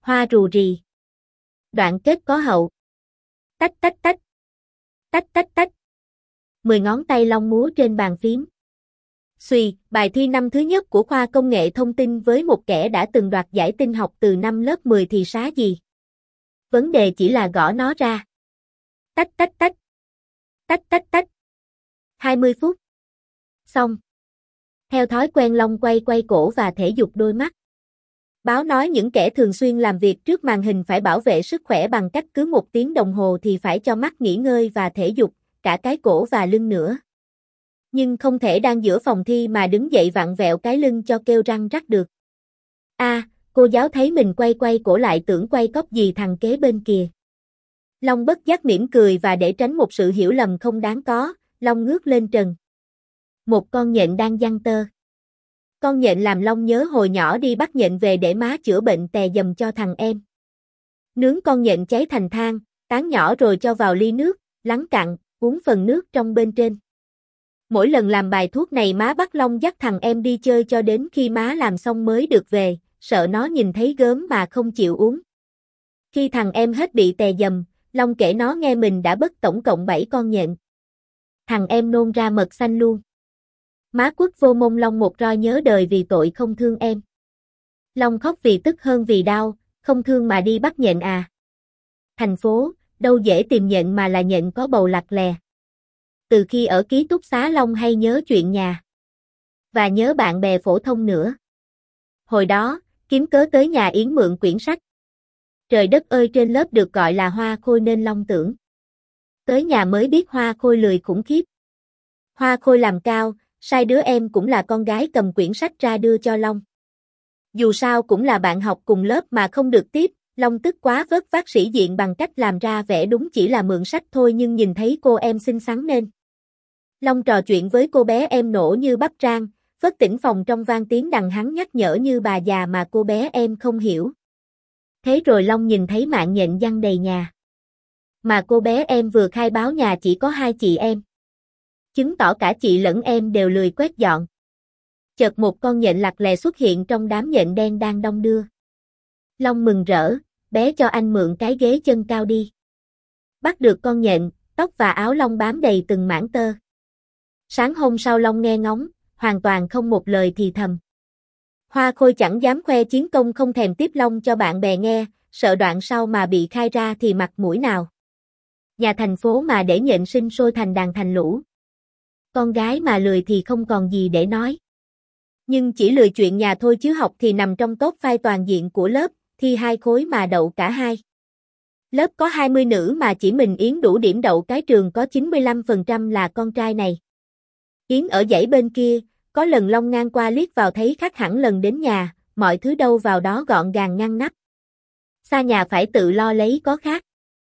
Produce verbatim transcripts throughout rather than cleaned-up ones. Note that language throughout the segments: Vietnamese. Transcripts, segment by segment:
Hoa rù rì. Đoạn kết có hậu. Tách tách tách. Tách tách tách. Mười ngón tay long múa trên bàn phím. Xùy, bài thi năm thứ nhất của khoa công nghệ thông tin với một kẻ đã từng đoạt giải tin học từ năm lớp mười thì xá gì. Vấn đề chỉ là gõ nó ra. Tách tách tách. Tách tách tách. hai mươi phút. Xong. Theo thói quen Long quay quay cổ và thể dục đôi mắt. Báo nói những kẻ thường xuyên làm việc trước màn hình phải bảo vệ sức khỏe bằng cách cứ một tiếng đồng hồ thì phải cho mắt nghỉ ngơi và thể dục, cả cái cổ và lưng nữa. Nhưng không thể đang giữa phòng thi mà đứng dậy vặn vẹo cái lưng cho kêu răng rắc được. A, à, cô giáo thấy mình quay quay cổ lại tưởng quay cóp gì thằng kế bên kìa. Long bất giác mỉm cười và để tránh một sự hiểu lầm không đáng có, Long ngước lên trần. Một con nhện đang giăng tơ. Con nhện làm Long nhớ hồi nhỏ đi bắt nhện về để má chữa bệnh tè dầm cho thằng em. Nướng con nhện cháy thành than, tán nhỏ rồi cho vào ly nước, lắng cặn, uống phần nước trong bên trên. Mỗi lần làm bài thuốc này má bắt Long dắt thằng em đi chơi cho đến khi má làm xong mới được về, sợ nó nhìn thấy gớm mà không chịu uống. Khi thằng em hết bị tè dầm, Long kể nó nghe mình đã bứt tổng cộng bảy con nhện. Thằng em nôn ra mật xanh luôn. Má quất vô mông Long một roi nhớ đời vì tội không thương em. Long khóc vì tức hơn vì đau, không thương mà đi bắt nhện à. Thành phố, đâu dễ tìm nhện mà là nhện có bầu lặt lè. Từ khi ở ký túc xá Long hay nhớ chuyện nhà. Và nhớ bạn bè phổ thông nữa. Hồi đó, kiếm cớ tới nhà Yến mượn quyển sách. Trời đất ơi trên lớp được gọi là Hoa Khôi nên Long tưởng. Tới nhà mới biết Hoa Khôi lười khủng khiếp. Hoa Khôi làm cao, sai đứa em cũng là con gái cầm quyển sách ra đưa cho Long. Dù sao cũng là bạn học cùng lớp mà không được tiếp, Long tức quá vớt vát sĩ diện bằng cách làm ra vẻ đúng chỉ là mượn sách thôi nhưng nhìn thấy cô em xinh xắn nên. Long trò chuyện với cô bé em nổ như bắp rang, phớt tỉnh phòng trong vang tiếng đằng hắn nhắc nhở như bà già mà cô bé em không hiểu. Thế rồi Long nhìn thấy mạng nhện giăng đầy nhà. Mà cô bé em vừa khai báo nhà chỉ có hai chị em. Chứng tỏ cả chị lẫn em đều lười quét dọn. Chợt một con nhện lặt lè xuất hiện trong đám nhện đen đang đong đưa. Long mừng rỡ, bé cho anh mượn cái ghế chân cao đi. Bắt được con nhện, tóc và áo Long bám đầy từng mảng tơ. Sáng hôm sau Long nghe ngóng, hoàn toàn không một lời thì thầm. Hoa Khôi chẳng dám khoe chiến công không thèm tiếp Long cho bạn bè nghe, sợ đoạn sau mà bị khai ra thì mặt mũi nào. Nhà thành phố mà để nhện sinh sôi thành đàn thành lũ. Con gái mà lười thì không còn gì để nói. Nhưng chỉ lười chuyện nhà thôi chứ học thì nằm trong top phai toàn diện của lớp, thi hai khối mà đậu cả hai. Lớp có hai mươi nữ mà chỉ mình Yến đủ điểm đậu cái trường có chín mươi lăm phần trăm là con trai này. Yến ở dãy bên kia, có lần Long ngang qua liếc vào thấy khác hẳn lần đến nhà, mọi thứ đâu vào đó gọn gàng ngăn nắp. Xa nhà phải tự lo lấy có khác.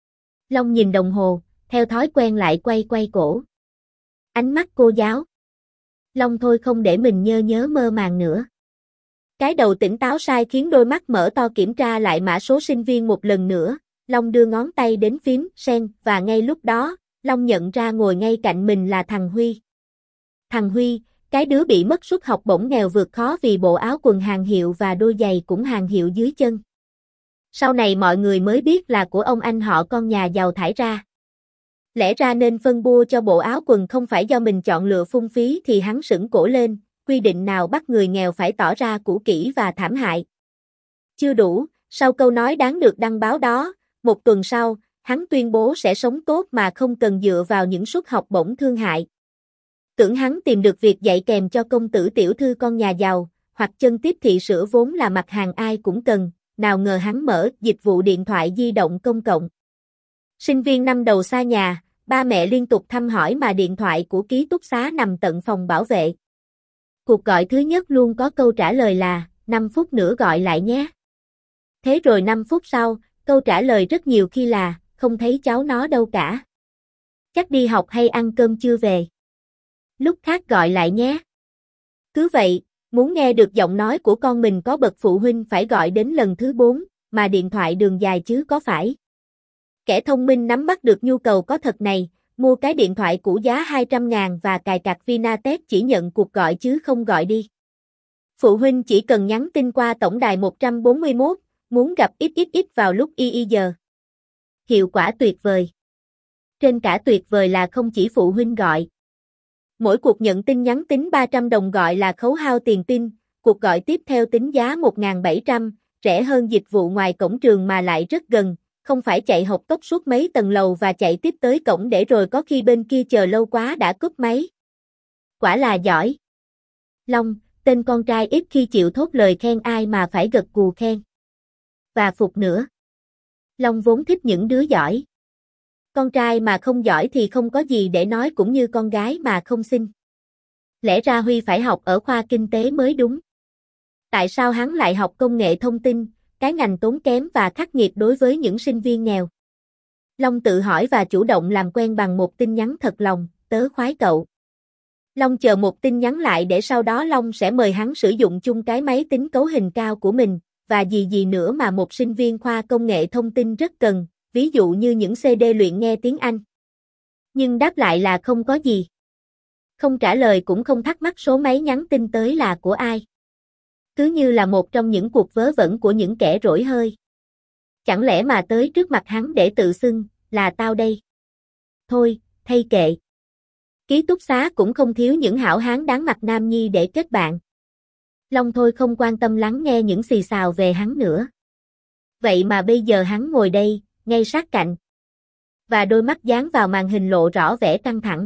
Long nhìn đồng hồ, theo thói quen lại quay quay cổ. Ánh mắt cô giáo. Long thôi không để mình nhơ nhớ mơ màng nữa. Cái đầu tỉnh táo sai khiến đôi mắt mở to kiểm tra lại mã số sinh viên một lần nữa. Long đưa ngón tay đến phím sen và ngay lúc đó, Long nhận ra ngồi ngay cạnh mình là thằng Huy. Thằng Huy, cái đứa bị mất suất học bổng nghèo vượt khó vì bộ áo quần hàng hiệu và đôi giày cũng hàng hiệu dưới chân. Sau này mọi người mới biết là của ông anh họ con nhà giàu thải ra. Lẽ ra nên phân bua cho bộ áo quần không phải do mình chọn lựa phung phí thì hắn sững cổ lên, quy định nào bắt người nghèo phải tỏ ra cũ kỹ và thảm hại. Chưa đủ, sau câu nói đáng được đăng báo đó, một tuần sau, hắn tuyên bố sẽ sống tốt mà không cần dựa vào những suất học bổng thương hại. Tưởng hắn tìm được việc dạy kèm cho công tử tiểu thư con nhà giàu, hoặc chân tiếp thị sữa vốn là mặt hàng ai cũng cần, nào ngờ hắn mở dịch vụ điện thoại di động công cộng. Sinh viên năm đầu xa nhà, ba mẹ liên tục thăm hỏi mà điện thoại của ký túc xá nằm tận phòng bảo vệ. Cuộc gọi thứ nhất luôn có câu trả lời là, năm phút nữa gọi lại nhé. Thế rồi năm phút sau, câu trả lời rất nhiều khi là, không thấy cháu nó đâu cả. Chắc đi học hay ăn cơm chưa về. Lúc khác gọi lại nhé. Cứ vậy, muốn nghe được giọng nói của con mình có bậc phụ huynh phải gọi đến lần thứ bốn, mà điện thoại đường dài chứ có phải. Kẻ thông minh nắm bắt được nhu cầu có thật này, mua cái điện thoại cũ giá hai trăm ngàn và cài cạc Vinatel chỉ nhận cuộc gọi chứ không gọi đi. Phụ huynh chỉ cần nhắn tin qua tổng đài một bốn mốt, muốn gặp ít ít ít vào lúc y y giờ. Hiệu quả tuyệt vời. Trên cả tuyệt vời là không chỉ phụ huynh gọi. Mỗi cuộc nhận tin nhắn tính ba trăm đồng gọi là khấu hao tiền tin, cuộc gọi tiếp theo tính giá một nghìn bảy trăm, rẻ hơn dịch vụ ngoài cổng trường mà lại rất gần, không phải chạy học tốc suốt mấy tầng lầu và chạy tiếp tới cổng để rồi có khi bên kia chờ lâu quá đã cúp máy. Quả là giỏi. Long, tên con trai ít khi chịu thốt lời khen ai mà phải gật gù khen. Và phục nữa. Long vốn thích những đứa giỏi. Con trai mà không giỏi thì không có gì để nói, cũng như con gái mà không xinh. Lẽ ra Huy phải học ở khoa kinh tế mới đúng. Tại sao hắn lại học công nghệ thông tin, cái ngành tốn kém và khắc nghiệt đối với những sinh viên nghèo? Long tự hỏi và chủ động làm quen bằng một tin nhắn thật lòng, tớ khoái cậu. Long chờ một tin nhắn lại để sau đó Long sẽ mời hắn sử dụng chung cái máy tính cấu hình cao của mình, và gì gì nữa mà một sinh viên khoa công nghệ thông tin rất cần, ví dụ như những xê đê luyện nghe tiếng Anh. Nhưng đáp lại là không có gì. Không trả lời cũng không thắc mắc số máy nhắn tin tới là của ai. Cứ như là một trong những cuộc vớ vẩn của những kẻ rỗi hơi. Chẳng lẽ mà tới trước mặt hắn để tự xưng, là tao đây. Thôi, thay kệ. Ký túc xá cũng không thiếu những hảo hán đáng mặt nam nhi để kết bạn. Long thôi không quan tâm lắng nghe những xì xào về hắn nữa. Vậy mà bây giờ hắn ngồi đây, ngay sát cạnh. Và đôi mắt dán vào màn hình lộ rõ vẻ căng thẳng.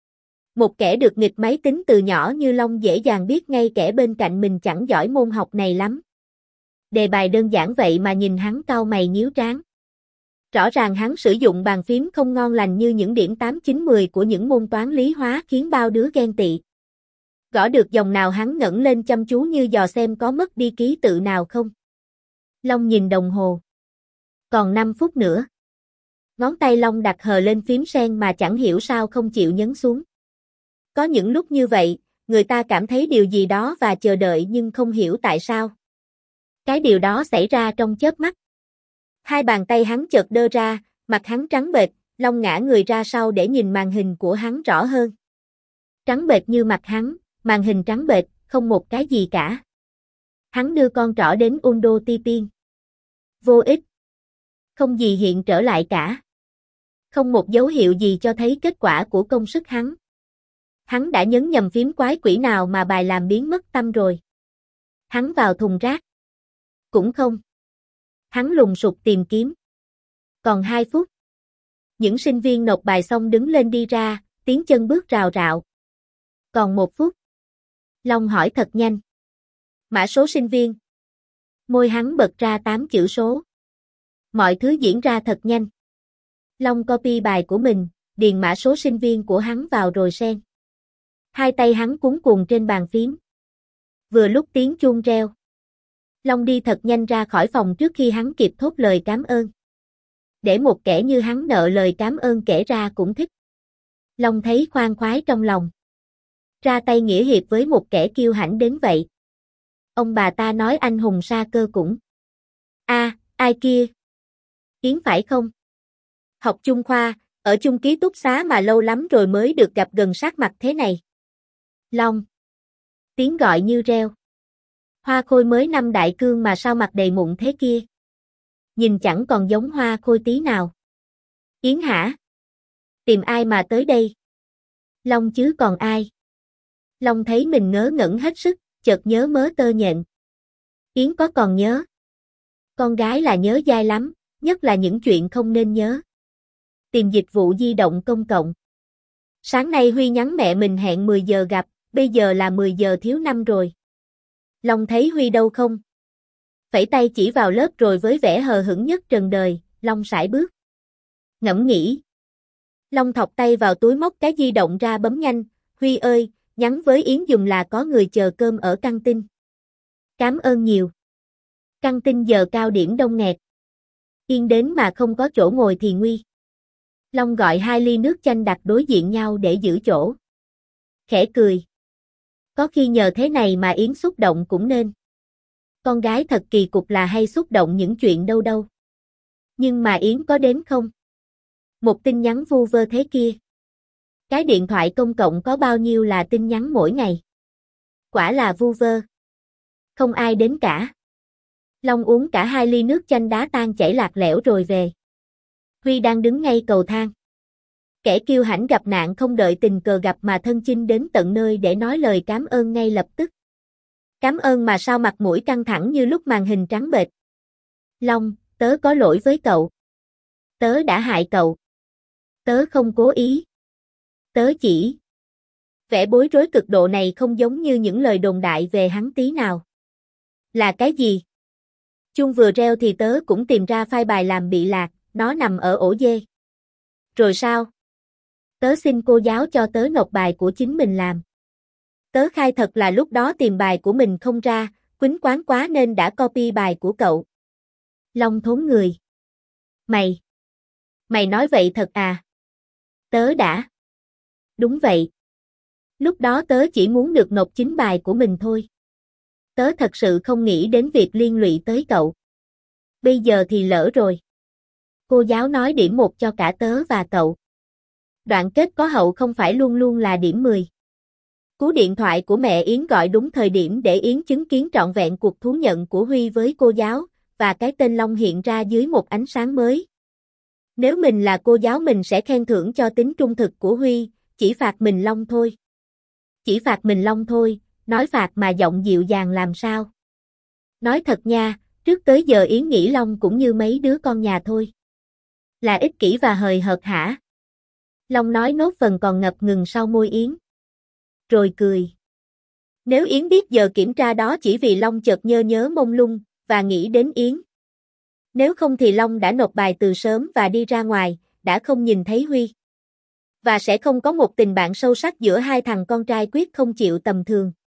Một kẻ được nghịch máy tính từ nhỏ như Long dễ dàng biết ngay kẻ bên cạnh mình chẳng giỏi môn học này lắm. Đề bài đơn giản vậy mà nhìn hắn cau mày nhíu trán. Rõ ràng hắn sử dụng bàn phím không ngon lành như những điểm tám chín mười của những môn toán lý hóa khiến bao đứa ghen tị. Gõ được dòng nào hắn ngẩng lên chăm chú như dò xem có mất đi ký tự nào không. Long nhìn đồng hồ. Còn năm phút nữa. Ngón tay Long đặt hờ lên phím sen mà chẳng hiểu sao không chịu nhấn xuống. Có những lúc như vậy, người ta cảm thấy điều gì đó và chờ đợi nhưng không hiểu tại sao. Cái điều đó xảy ra trong chớp mắt. Hai bàn tay hắn chợt đơ ra, mặt hắn trắng bệch, Long ngã người ra sau để nhìn màn hình của hắn rõ hơn. Trắng bệch như mặt hắn, màn hình trắng bệch, không một cái gì cả. Hắn đưa con trỏ đến Undo Tipin. Vô ích. Không gì hiện trở lại cả. Không một dấu hiệu gì cho thấy kết quả của công sức hắn. Hắn đã nhấn nhầm phím quái quỷ nào mà bài làm biến mất tâm rồi. Hắn vào thùng rác. Cũng không. Hắn lùng sục tìm kiếm. Còn hai phút. Những sinh viên nộp bài xong đứng lên đi ra, tiếng chân bước rào rạo. Còn một phút. Long hỏi thật nhanh. Mã số sinh viên. Môi hắn bật ra tám chữ số. Mọi thứ diễn ra thật nhanh. Long copy bài của mình, điền mã số sinh viên của hắn vào rồi sen. Hai tay hắn cuống cuồng trên bàn phím. Vừa lúc tiếng chuông reo. Long đi thật nhanh ra khỏi phòng trước khi hắn kịp thốt lời cảm ơn. Để một kẻ như hắn nợ lời cảm ơn kể ra cũng thích. Long thấy khoan khoái trong lòng. Ra tay nghĩa hiệp với một kẻ kiêu hãnh đến vậy. Ông bà ta nói anh hùng sa cơ cũng. A, à, ai kia? Yến phải không? Học chung khoa, ở chung ký túc xá mà lâu lắm rồi mới được gặp gần sát mặt thế này. Long. Tiếng gọi như reo. Hoa Khôi mới năm đại cương mà sao mặt đầy mụn thế kia? Nhìn chẳng còn giống Hoa Khôi tí nào. Yến hả? Tìm ai mà tới đây? Long chứ còn ai? Long thấy mình ngớ ngẩn hết sức, chợt nhớ mớ tơ nhện. Yến có còn nhớ? Con gái là nhớ dai lắm, nhất là những chuyện không nên nhớ. Tìm dịch vụ di động công cộng. Sáng nay Huy nhắn mẹ mình hẹn mười giờ gặp, bây giờ là mười giờ thiếu năm rồi. Long thấy Huy đâu không? Phẩy tay chỉ vào lớp rồi với vẻ hờ hững nhất trần đời, Long sải bước. Ngẫm nghĩ. Long thọc tay vào túi móc cái di động ra bấm nhanh, Huy ơi, nhắn với Yến dùm là có người chờ cơm ở căng tin. Cảm ơn nhiều. Căng tin giờ cao điểm đông nghẹt. Yên đến mà không có chỗ ngồi thì nguy. Long gọi hai ly nước chanh đặt đối diện nhau để giữ chỗ. Khẽ cười. Có khi nhờ thế này mà Yến xúc động cũng nên. Con gái thật kỳ cục là hay xúc động những chuyện đâu đâu. Nhưng mà Yến có đến không? Một tin nhắn vu vơ thế kia. Cái điện thoại công cộng có bao nhiêu là tin nhắn mỗi ngày? Quả là vu vơ. Không ai đến cả. Long uống cả hai ly nước chanh đá tan chảy lạc lẽo rồi về. Huy đang đứng ngay cầu thang. Kẻ kiêu hãnh gặp nạn không đợi tình cờ gặp mà thân chinh đến tận nơi để nói lời cảm ơn ngay lập tức. Cảm ơn mà sao mặt mũi căng thẳng như lúc màn hình trắng bệch. Long, tớ có lỗi với cậu. Tớ đã hại cậu. Tớ không cố ý. Tớ chỉ... Vẻ bối rối cực độ này không giống như những lời đồn đại về hắn tí nào. Là cái gì? Chuông vừa reo thì tớ cũng tìm ra file bài làm bị lạc, nó nằm ở ổ dê. Rồi sao? Tớ xin cô giáo cho tớ nộp bài của chính mình làm. Tớ khai thật là lúc đó tìm bài của mình không ra, quýnh quáng quá nên đã copy bài của cậu. Long thốn người. Mày! Mày nói vậy thật à? Tớ đã. Đúng vậy. Lúc đó tớ chỉ muốn được nộp chính bài của mình thôi. Tớ thật sự không nghĩ đến việc liên lụy tới cậu. Bây giờ thì lỡ rồi. Cô giáo nói điểm một cho cả tớ và cậu. Đoạn kết có hậu không phải luôn luôn là điểm mười. Cú điện thoại của mẹ Yến gọi đúng thời điểm để Yến chứng kiến trọn vẹn cuộc thú nhận của Huy với cô giáo, và cái tên Long hiện ra dưới một ánh sáng mới. Nếu mình là cô giáo mình sẽ khen thưởng cho tính trung thực của Huy, chỉ phạt mình Long thôi. Chỉ phạt mình Long thôi, nói phạt mà giọng dịu dàng làm sao. Nói thật nha, trước tới giờ Yến nghĩ Long cũng như mấy đứa con nhà thôi. Là ích kỷ và hời hợt hả? Long nói nốt phần còn ngập ngừng sau môi Yến. Rồi cười. Nếu Yến biết giờ kiểm tra đó chỉ vì Long chợt nhớ nhớ mông lung, và nghĩ đến Yến. Nếu không thì Long đã nộp bài từ sớm và đi ra ngoài, đã không nhìn thấy Huy. Và sẽ không có một tình bạn sâu sắc giữa hai thằng con trai quyết không chịu tầm thường.